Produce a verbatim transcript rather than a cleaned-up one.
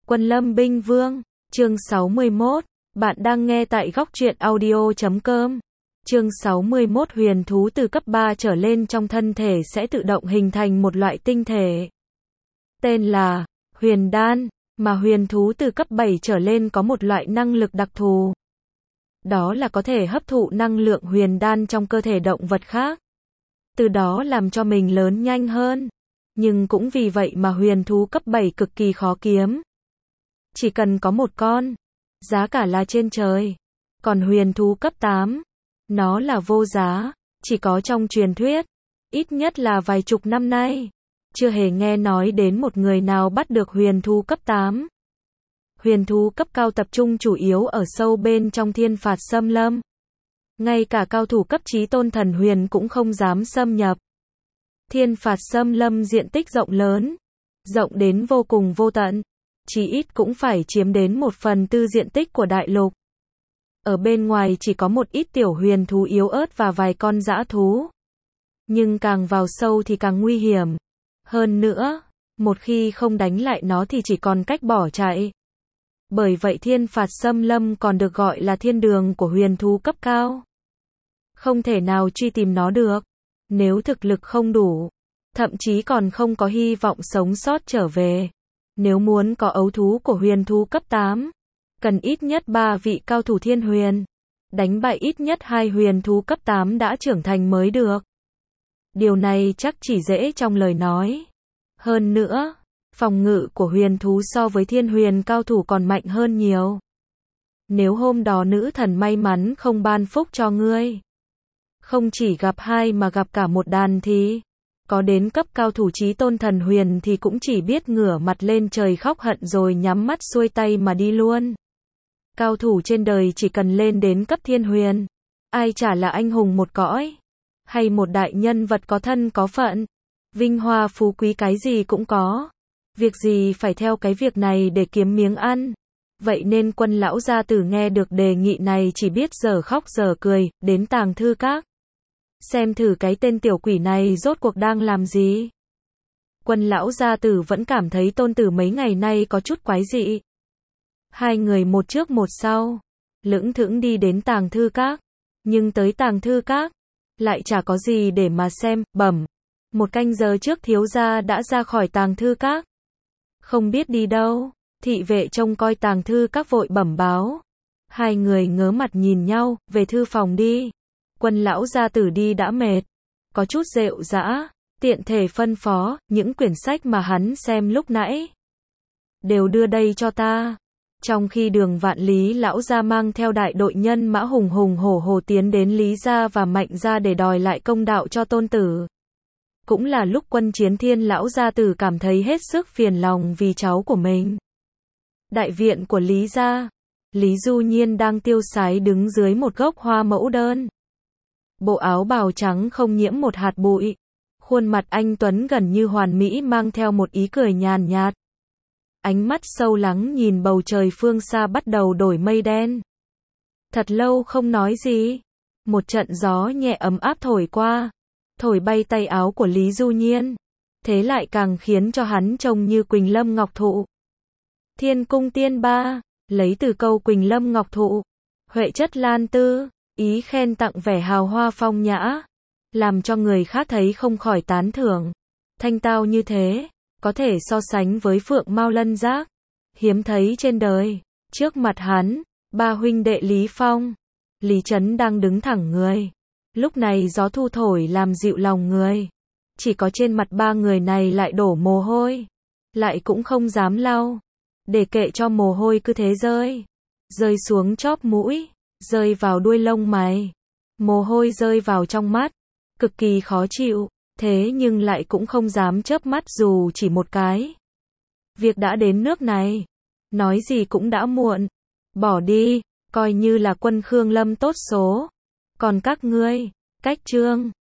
Quân Lâm Binh Vương, chương sáu mươi mốt, bạn đang nghe tại góc truyện audio chấm com. Chương sáu mươi mốt huyền thú từ cấp ba trở lên trong thân thể sẽ tự động hình thành một loại tinh thể. Tên là huyền đan, mà huyền thú từ cấp bảy trở lên có một loại năng lực đặc thù. Đó là có thể hấp thụ năng lượng huyền đan trong cơ thể động vật khác. Từ đó làm cho mình lớn nhanh hơn. Nhưng cũng vì vậy mà huyền thú cấp bảy cực kỳ khó kiếm. Chỉ cần có một con, giá cả là trên trời. Còn huyền thú cấp tám, nó là vô giá, chỉ có trong truyền thuyết, ít nhất là vài chục năm nay. Chưa hề nghe nói đến một người nào bắt được huyền thú cấp tám. Huyền thú cấp cao tập trung chủ yếu ở sâu bên trong thiên phạt xâm lâm. Ngay cả cao thủ cấp chí tôn thần huyền cũng không dám xâm nhập. Thiên phạt xâm lâm diện tích rộng lớn, rộng đến vô cùng vô tận, chỉ ít cũng phải chiếm đến một phần tư diện tích của đại lục. Ở bên ngoài chỉ có một ít tiểu huyền thú yếu ớt và vài con dã thú. Nhưng càng vào sâu thì càng nguy hiểm. Hơn nữa, một khi không đánh lại nó thì chỉ còn cách bỏ chạy. Bởi vậy thiên phạt xâm lâm còn được gọi là thiên đường của huyền thú cấp cao. Không thể nào truy tìm nó được. Nếu thực lực không đủ, thậm chí còn không có hy vọng sống sót trở về. Nếu muốn có ấu thú của huyền thú cấp tám, cần ít nhất ba vị cao thủ thiên huyền. Đánh bại ít nhất hai huyền thú cấp tám đã trưởng thành mới được. Điều này chắc chỉ dễ trong lời nói. Hơn nữa, phòng ngự của huyền thú so với thiên huyền cao thủ còn mạnh hơn nhiều. Nếu hôm đó nữ thần may mắn không ban phúc cho ngươi, không chỉ gặp hai mà gặp cả một đàn thì, có đến cấp cao thủ chí tôn thần huyền thì cũng chỉ biết ngửa mặt lên trời khóc hận rồi nhắm mắt xuôi tay mà đi luôn. Cao thủ trên đời chỉ cần lên đến cấp thiên huyền, ai chả là anh hùng một cõi, hay một đại nhân vật có thân có phận, vinh hoa phú quý cái gì cũng có. Việc gì phải theo cái việc này để kiếm miếng ăn. Vậy nên Quân lão gia tử nghe được đề nghị này chỉ biết giờ khóc giờ cười, đến tàng thư các. Xem thử cái tên tiểu quỷ này rốt cuộc đang làm gì. Quân lão gia tử vẫn cảm thấy tôn tử mấy ngày nay có chút quái dị. Hai người một trước một sau, lững thững đi đến tàng thư các. Nhưng tới tàng thư các, lại chả có gì để mà xem, bẩm. Một canh giờ trước thiếu gia đã ra khỏi tàng thư các. Không biết đi đâu, thị vệ trông coi tàng thư các vội bẩm báo. Hai người ngớ mặt nhìn nhau, về thư phòng đi. Quân lão gia tử đi đã mệt, có chút rệu rã, tiện thể phân phó, những quyển sách mà hắn xem lúc nãy, đều đưa đây cho ta. Trong khi Đường Vạn Lý lão gia mang theo đại đội nhân mã hùng hùng hổ hổ tiến đến Lý gia và Mạnh gia để đòi lại công đạo cho tôn tử. Cũng là lúc Quân Chiến Thiên lão gia tử cảm thấy hết sức phiền lòng vì cháu của mình. Đại viện của Lý gia, Lý Du Nhiên đang tiêu sái đứng dưới một gốc hoa mẫu đơn. Bộ áo bào trắng không nhiễm một hạt bụi. Khuôn mặt anh tuấn gần như hoàn mỹ mang theo một ý cười nhàn nhạt. Ánh mắt sâu lắng nhìn bầu trời phương xa bắt đầu đổi mây đen. Thật lâu không nói gì. Một trận gió nhẹ ấm áp thổi qua, thổi bay tay áo của Lý Du Nhiên. Thế lại càng khiến cho hắn trông như Quỳnh Lâm Ngọc Thụ. Thiên cung tiên ba, lấy từ câu Quỳnh Lâm Ngọc Thụ, huệ chất lan tư, ý khen tặng vẻ hào hoa phong nhã, làm cho người khác thấy không khỏi tán thưởng. Thanh tao như thế, có thể so sánh với phượng mao lân giác, hiếm thấy trên đời. Trước mặt hắn, ba huynh đệ Lý Phong, Lý Trấn đang đứng thẳng người. Lúc này gió thu thổi làm dịu lòng người. Chỉ có trên mặt ba người này lại đổ mồ hôi, lại cũng không dám lau, để kệ cho mồ hôi cứ thế rơi, rơi xuống chóp mũi, rơi vào đuôi lông mày, mồ hôi rơi vào trong mắt, cực kỳ khó chịu, thế nhưng lại cũng không dám chớp mắt dù chỉ một cái. Việc đã đến nước này, nói gì cũng đã muộn, bỏ đi, coi như là Quân Khương Lâm tốt số. Còn các ngươi, cách chương